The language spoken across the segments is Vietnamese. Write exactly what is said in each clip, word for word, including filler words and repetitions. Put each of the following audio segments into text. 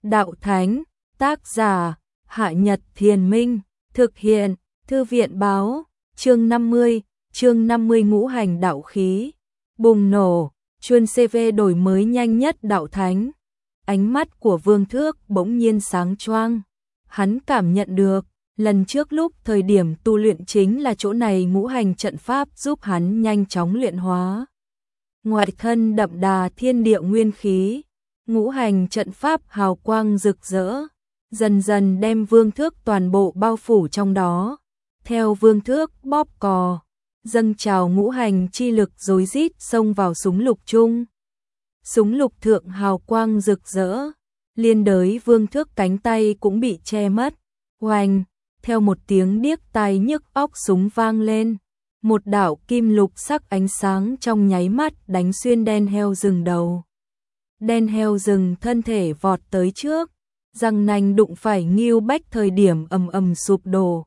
Đạo Thánh, tác giả, Hạ Nhật Thiền Minh, thực hiện, Thư viện Báo, chương năm mươi, chương năm mươi ngũ hành đạo khí, bùng nổ, chuyên xê vê đổi mới nhanh nhất Đạo Thánh. Ánh mắt của Vương Thước bỗng nhiên sáng choang, hắn cảm nhận được, lần trước lúc thời điểm tu luyện chính là chỗ này ngũ hành trận pháp giúp hắn nhanh chóng luyện hóa. Ngoại thân đậm đà thiên địa nguyên khí, ngũ hành trận pháp hào quang rực rỡ, dần dần đem Vương Thước toàn bộ bao phủ trong đó. Theo Vương Thước bóp cò, dâng trào ngũ hành chi lực rối rít xông vào súng lục chung. Súng lục thượng hào quang rực rỡ, liên đới Vương Thước cánh tay cũng bị che mất. Oanh, theo một tiếng điếc tai nhức óc súng vang lên, một đạo kim lục sắc ánh sáng trong nháy mắt đánh xuyên đen heo rừng đầu. Đen heo rừng thân thể vọt tới trước, răng nanh đụng phải Ngưu Bách thời điểm ầm ầm sụp đổ.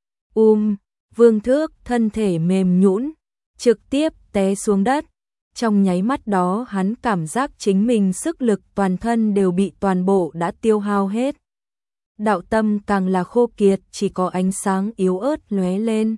Um, Vương Thước thân thể mềm nhũn, trực tiếp té xuống đất. Trong nháy mắt đó hắn cảm giác chính mình sức lực toàn thân đều bị toàn bộ đã tiêu hao hết. Đạo tâm càng là khô kiệt, chỉ có ánh sáng yếu ớt lóe lên.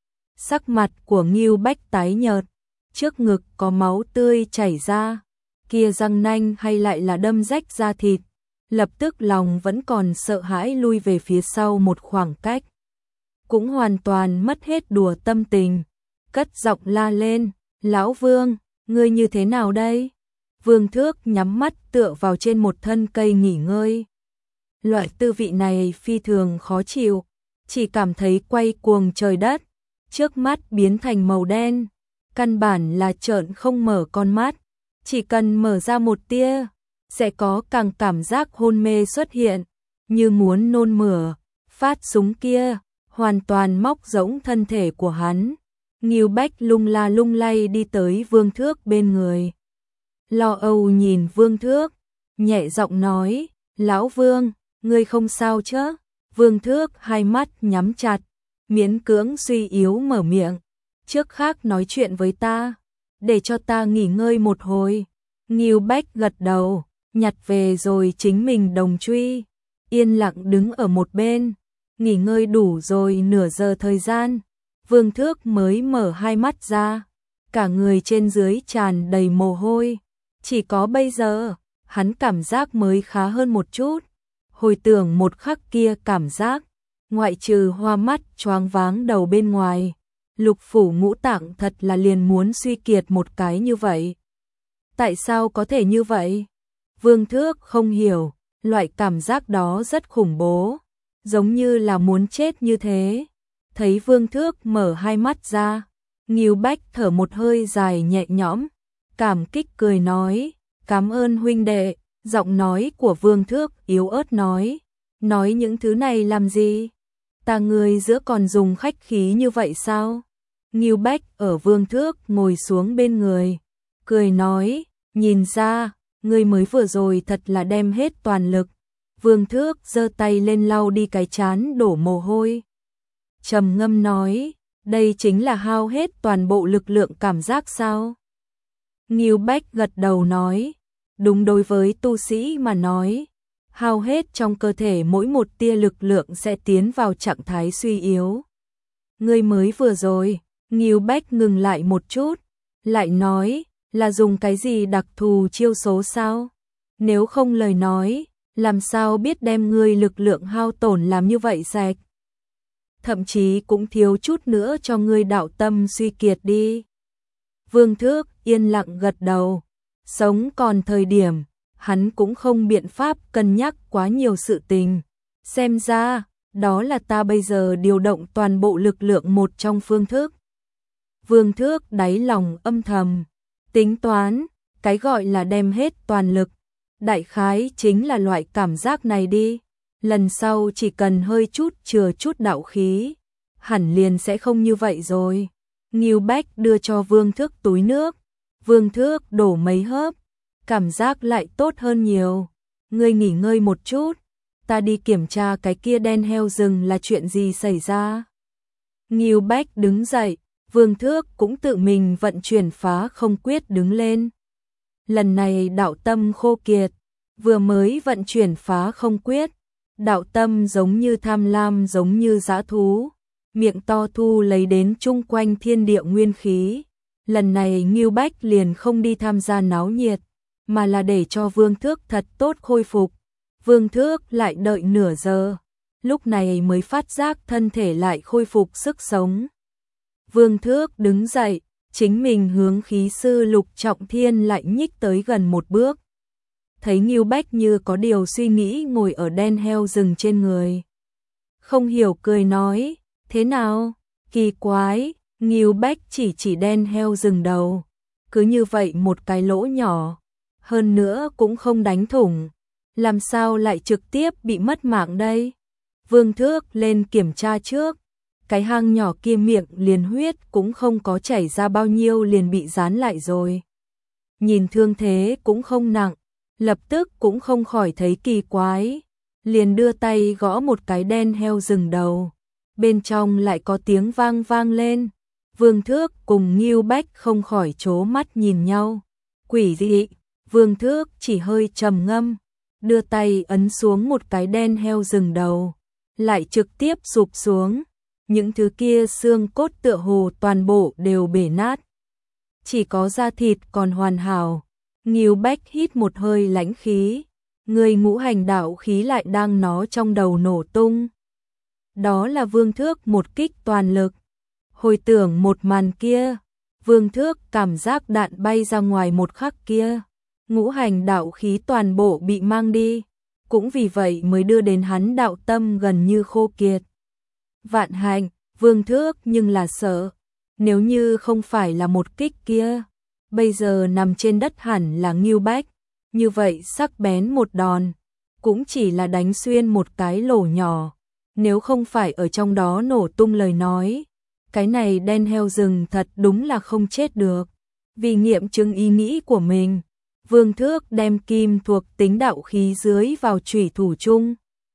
Sắc mặt của Ngưu Bách tái nhợt, trước ngực có máu tươi chảy ra, kia răng nanh hay lại là đâm rách da thịt, lập tức lòng vẫn còn sợ hãi lui về phía sau một khoảng cách. Cũng hoàn toàn mất hết đùa tâm tình, cất giọng la lên, "Lão Vương, ngươi như thế nào đây?" Vương Thước nhắm mắt tựa vào trên một thân cây nghỉ ngơi. Loại tư vị này phi thường khó chịu, chỉ cảm thấy quay cuồng trời đất, trước mắt biến thành màu đen, căn bản là trợn không mở con mắt, chỉ cần mở ra một tia, sẽ có càng cảm giác hôn mê xuất hiện, như muốn nôn mửa. Phát súng kia hoàn toàn móc rỗng thân thể của hắn. Ngưu Bách lung la lung lay đi tới Vương Thước bên người, lo âu nhìn Vương Thước, nhẹ giọng nói, "Lão Vương, ngươi không sao chứ?" Vương Thước hai mắt nhắm chặt, miễn cưỡng suy yếu mở miệng, "Trước khác nói chuyện với ta, để cho ta nghỉ ngơi một hồi." Ngưu Bách gật đầu, nhặt về rồi chính mình đồng truy, yên lặng đứng ở một bên, nghỉ ngơi đủ rồi nửa giờ thời gian, Vương Thước mới mở hai mắt ra, cả người trên dưới tràn đầy mồ hôi, chỉ có bây giờ, hắn cảm giác mới khá hơn một chút. Hồi tưởng một khắc kia cảm giác, ngoại trừ hoa mắt choáng váng đầu bên ngoài, lục phủ ngũ tạng thật là liền muốn suy kiệt một cái như vậy. Tại sao có thể như vậy? Vương Thước không hiểu, loại cảm giác đó rất khủng bố, giống như là muốn chết như thế. Thấy Vương Thước mở hai mắt ra, Ngưu Bách thở một hơi dài nhẹ nhõm, cảm kích cười nói, "Cảm ơn huynh đệ." Giọng nói của Vương Thước yếu ớt nói, "Nói những thứ này làm gì? Ta người giữa còn dùng khách khí như vậy sao?" Ngưu Bách ở Vương Thước ngồi xuống bên người, cười nói, "Nhìn ra, ngươi mới vừa rồi thật là đem hết toàn lực." Vương Thước giơ tay lên lau đi cái trán đổ mồ hôi, trầm ngâm nói, "Đây chính là hao hết toàn bộ lực lượng cảm giác sao?" Ngưu Bách gật đầu nói, "Đúng, đối với tu sĩ mà nói, hao hết trong cơ thể mỗi một tia lực lượng sẽ tiến vào trạng thái suy yếu." "Ngươi mới vừa rồi." Ngưu Bách ngừng lại một chút, lại nói, "Là dùng cái gì đặc thù chiêu số sao? Nếu không lời nói, làm sao biết đem ngươi lực lượng hao tổn làm như vậy sạch? Thậm chí cũng thiếu chút nữa cho ngươi đạo tâm suy kiệt đi." Vương Thước yên lặng gật đầu, sống còn thời điểm, hắn cũng không biện pháp cân nhắc quá nhiều sự tình. Xem ra, đó là ta bây giờ điều động toàn bộ lực lượng một trong phương thức. Vương Thước đáy lòng âm thầm, tính toán, cái gọi là đem hết toàn lực, đại khái chính là loại cảm giác này đi. Lần sau chỉ cần hơi chút chừa chút đạo khí, hẳn liền sẽ không như vậy rồi. Ngưu Bách đưa cho Vương Thước túi nước, Vương Thước đổ mấy hớp, cảm giác lại tốt hơn nhiều. "Ngươi nghỉ ngơi một chút, ta đi kiểm tra cái kia đen heo rừng là chuyện gì xảy ra." Ngưu Bách đứng dậy, Vương Thước cũng tự mình vận chuyển phá không quyết đứng lên. Lần này đạo tâm khô kiệt, vừa mới vận chuyển phá không quyết, đạo tâm giống như tham lam giống như dã thú, miệng to thu lấy đến chung quanh thiên địa nguyên khí. Lần này Ngưu Bách liền không đi tham gia náo nhiệt, mà là để cho Vương Thước thật tốt khôi phục. Vương Thước lại đợi nửa giờ, lúc này mới phát giác thân thể lại khôi phục sức sống. Vương Thước đứng dậy, chính mình hướng khí sư Lục Trọng Thiên lại nhích tới gần một bước. Thấy Ngưu Bách như có điều suy nghĩ ngồi ở đen heo rừng trên người. Không hiểu cười nói, thế nào? Kỳ quái, Ngưu Bách chỉ chỉ đen heo rừng đầu. Cứ như vậy một cái lỗ nhỏ, hơn nữa cũng không đánh thủng. Làm sao lại trực tiếp bị mất mạng đây? Vương Thước lên kiểm tra trước. Cái hang nhỏ kia miệng liền huyết cũng không có chảy ra bao nhiêu liền bị dán lại rồi. Nhìn thương thế cũng không nặng, lập tức cũng không khỏi thấy kỳ quái. Liền đưa tay gõ một cái đen heo rừng đầu. Bên trong lại có tiếng vang vang lên. Vương Thước cùng Ngưu Bách không khỏi trố mắt nhìn nhau. Quỷ dị, Vương Thước chỉ hơi trầm ngâm, đưa tay ấn xuống một cái đen heo rừng đầu, lại trực tiếp sụp xuống. Những thứ kia xương cốt tựa hồ toàn bộ đều bể nát. Chỉ có da thịt còn hoàn hảo. Ngưu Bách hít một hơi lãnh khí. Người ngũ hành đạo khí lại đang nó trong đầu nổ tung. Đó là Vương Thước một kích toàn lực. Hồi tưởng một màn kia, Vương Thước cảm giác đạn bay ra ngoài một khắc kia. Ngũ hành đạo khí toàn bộ bị mang đi. Cũng vì vậy mới đưa đến hắn đạo tâm gần như khô kiệt. Vạn hạnh, Vương Thước nhưng là sợ. Nếu như không phải là một kích kia, bây giờ nằm trên đất hẳn là Ngưu Bách. Như vậy sắc bén một đòn, cũng chỉ là đánh xuyên một cái lỗ nhỏ. Nếu không phải ở trong đó nổ tung lời nói, cái này đen heo rừng thật đúng là không chết được. Vì nghiệm chứng ý nghĩ của mình, Vương Thước đem kim thuộc tính đạo khí dưới vào chủy thủ chung.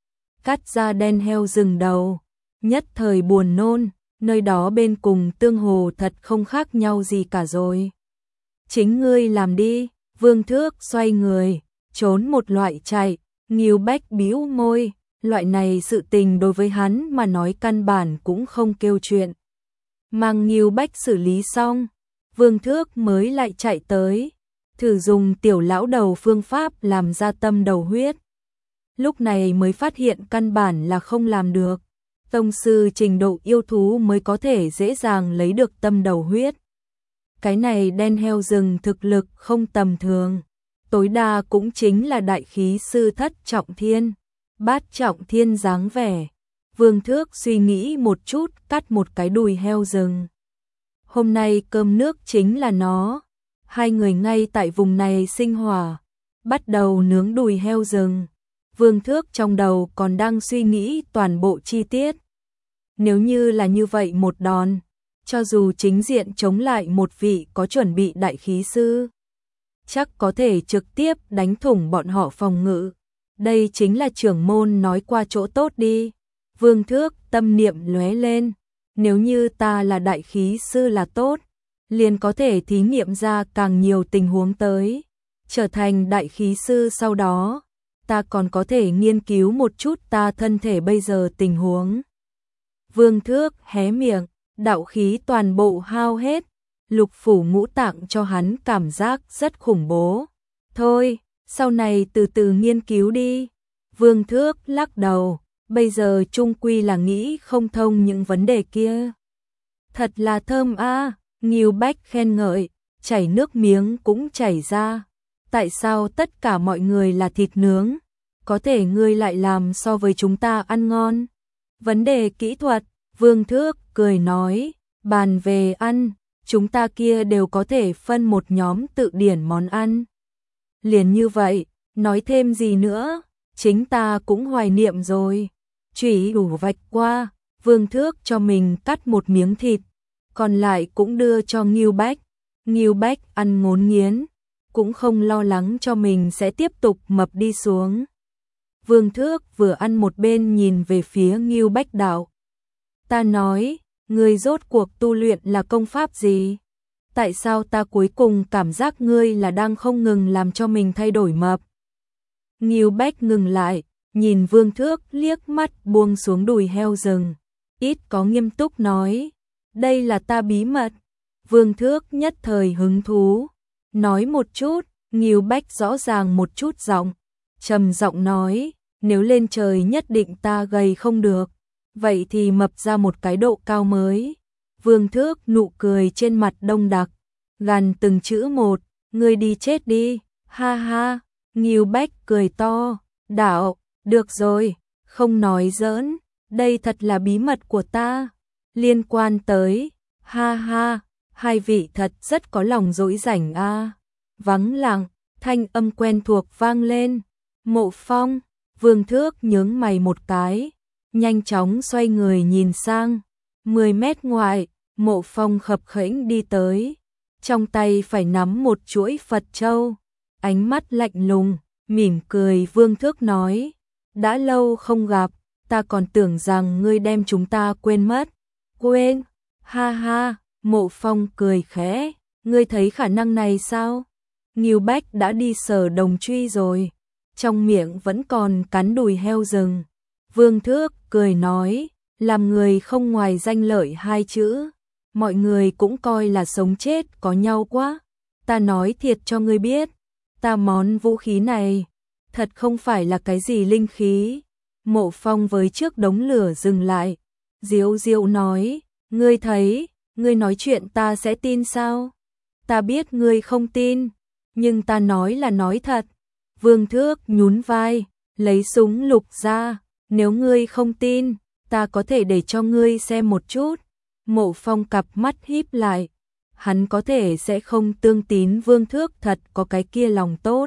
Cắt ra đen heo rừng đầu, nhất thời buồn nôn, nơi đó bên cùng tương hồ thật không khác nhau gì cả rồi. Chính ngươi làm đi, Vương Thước xoay người, trốn một loại chạy, Ngưu Bách bĩu môi, loại này sự tình đối với hắn mà nói căn bản cũng không kêu chuyện. Mang Ngưu Bách xử lý xong, Vương Thước mới lại chạy tới, thử dùng tiểu lão đầu phương pháp làm ra tâm đầu huyết. Lúc này mới phát hiện căn bản là không làm được. Tông sư trình độ yêu thú mới có thể dễ dàng lấy được tâm đầu huyết. Cái này đen heo rừng thực lực không tầm thường, tối đa cũng chính là đại khí sư thất trọng thiên, bát trọng thiên dáng vẻ. Vương Thước suy nghĩ một chút, cắt một cái đùi heo rừng. Hôm nay cơm nước chính là nó. Hai người ngay tại vùng này sinh hỏa, bắt đầu nướng đùi heo rừng. Vương Thước trong đầu còn đang suy nghĩ toàn bộ chi tiết. Nếu như là như vậy một đòn, cho dù chính diện chống lại một vị có chuẩn bị đại khí sư, chắc có thể trực tiếp đánh thủng bọn họ phòng ngự. Đây chính là trưởng môn nói qua chỗ tốt đi. Vương Thước tâm niệm lóe lên, nếu như ta là đại khí sư là tốt, liền có thể thí nghiệm ra càng nhiều tình huống tới. Trở thành đại khí sư sau đó, ta còn có thể nghiên cứu một chút ta thân thể bây giờ tình huống. Vương Thước hé miệng, đạo khí toàn bộ hao hết, lục phủ ngũ tạng cho hắn cảm giác rất khủng bố. Thôi, sau này từ từ nghiên cứu đi. Vương Thước lắc đầu, bây giờ chung quy là nghĩ không thông những vấn đề kia. Thật là thơm a, à, Ngưu Bách khen ngợi, chảy nước miếng cũng chảy ra. Tại sao tất cả mọi người là thịt nướng, có thể ngươi lại làm so với chúng ta ăn ngon? Vấn đề kỹ thuật, Vương Thước cười nói, bàn về ăn, chúng ta kia đều có thể phân một nhóm tự điển món ăn. Liền như vậy, nói thêm gì nữa, chính ta cũng hoài niệm rồi. Chủy đủ vạch qua, Vương Thước cho mình cắt một miếng thịt, còn lại cũng đưa cho Ngưu Bách. Ngưu Bách ăn ngốn nghiến, cũng không lo lắng cho mình sẽ tiếp tục mập đi xuống. Vương Thước vừa ăn một bên nhìn về phía Ngưu Bách đạo. Ta nói, ngươi rốt cuộc tu luyện là công pháp gì? Tại sao ta cuối cùng cảm giác ngươi là đang không ngừng làm cho mình thay đổi mập? Ngưu Bách ngừng lại, nhìn Vương Thước liếc mắt buông xuống đùi heo rừng, ít có nghiêm túc nói, đây là ta bí mật. Vương Thước nhất thời hứng thú, nói một chút. Ngưu Bách rõ ràng một chút giọng, trầm giọng nói, nếu lên trời nhất định ta gầy không được, vậy thì mập ra một cái độ cao mới. Vương Thước nụ cười trên mặt đông đặc, gằn từng chữ một, ngươi đi chết đi, ha ha. Ngưu Bách cười to, đạo, được rồi, không nói giỡn, đây thật là bí mật của ta, liên quan tới, ha ha, hai vị thật rất có lòng dỗi rảnh a. À. Vắng lặng, thanh âm quen thuộc vang lên, Mộ Phong. Vương Thước nhướng mày một cái, nhanh chóng xoay người nhìn sang, mười mét ngoại, Mộ Phong khập khểnh đi tới, trong tay phải nắm một chuỗi Phật châu, ánh mắt lạnh lùng, mỉm cười. Vương Thước nói, đã lâu không gặp, ta còn tưởng rằng ngươi đem chúng ta quên mất. Quên, ha ha. Mộ Phong cười khẽ, ngươi thấy khả năng này sao? Ngưu Bách đã đi Sở Đồng Truy rồi, trong miệng vẫn còn cắn đùi heo rừng. Vương Thước cười nói, làm người không ngoài danh lợi hai chữ, mọi người cũng coi là sống chết có nhau quá. Ta nói thiệt cho ngươi biết, ta món vũ khí này thật không phải là cái gì linh khí. Mộ Phong với trước đống lửa dừng lại, diếu diếu nói, ngươi thấy, ngươi nói chuyện ta sẽ tin sao? Ta biết ngươi không tin, nhưng ta nói là nói thật. Vương Thước nhún vai, lấy súng lục ra, nếu ngươi không tin, ta có thể để cho ngươi xem một chút. Mộ Phong cặp mắt híp lại, hắn có thể sẽ không tương tín Vương Thước thật có cái kia lòng tốt.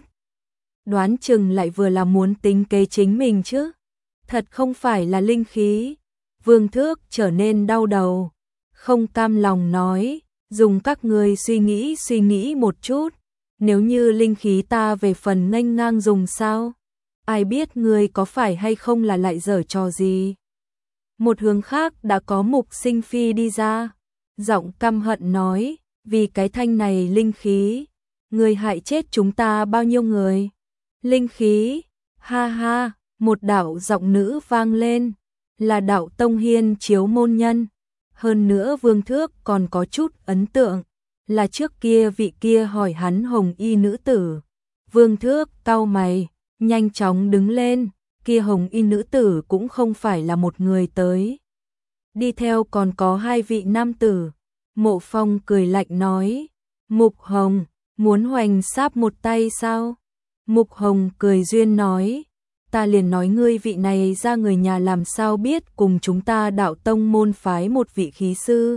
Đoán chừng lại vừa là muốn tính kế chính mình chứ. Thật không phải là linh khí. Vương Thước trở nên đau đầu, không cam lòng nói, dùng các ngươi suy nghĩ suy nghĩ một chút, nếu như linh khí ta về phần nghênh ngang dùng sao? Ai biết ngươi có phải hay không là lại giở trò gì? Một hướng khác đã có Mục Sinh Phi đi ra, giọng căm hận nói, vì cái thanh này linh khí, ngươi hại chết chúng ta bao nhiêu người? Linh khí, ha ha, một đạo giọng nữ vang lên, là đạo Tông Hiên Chiếu môn nhân. Hơn nữa Vương Thước còn có chút ấn tượng, là trước kia vị kia hỏi hắn hồng y nữ tử. Vương Thước cau mày, nhanh chóng đứng lên, kia hồng y nữ tử cũng không phải là một người tới. Đi theo còn có hai vị nam tử. Mộ Phong cười lạnh nói, Mục Hồng, muốn hoành sáp một tay sao? Mục Hồng cười duyên nói, ta liền nói ngươi vị này ra người nhà làm sao biết cùng chúng ta đạo tông môn phái một vị khí sư.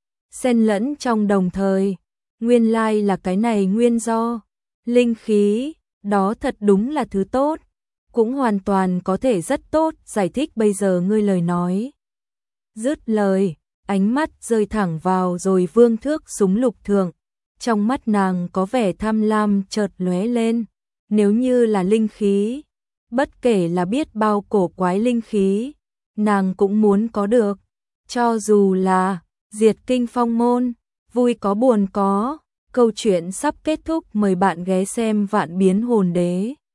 Xen lẫn trong đồng thời, nguyên lai là cái này nguyên do. Linh khí, đó thật đúng là thứ tốt, cũng hoàn toàn có thể rất tốt giải thích bây giờ ngươi lời nói. Dứt lời, ánh mắt rơi thẳng vào rồi Vương Thước súng lục thượng, trong mắt nàng có vẻ tham lam chợt lóe lên, nếu như là linh khí, bất kể là biết bao cổ quái linh khí, nàng cũng muốn có được, cho dù là diệt kinh phong môn, vui có buồn có. Câu chuyện sắp kết thúc, mời bạn ghé xem Vạn Biến Hồn Đế.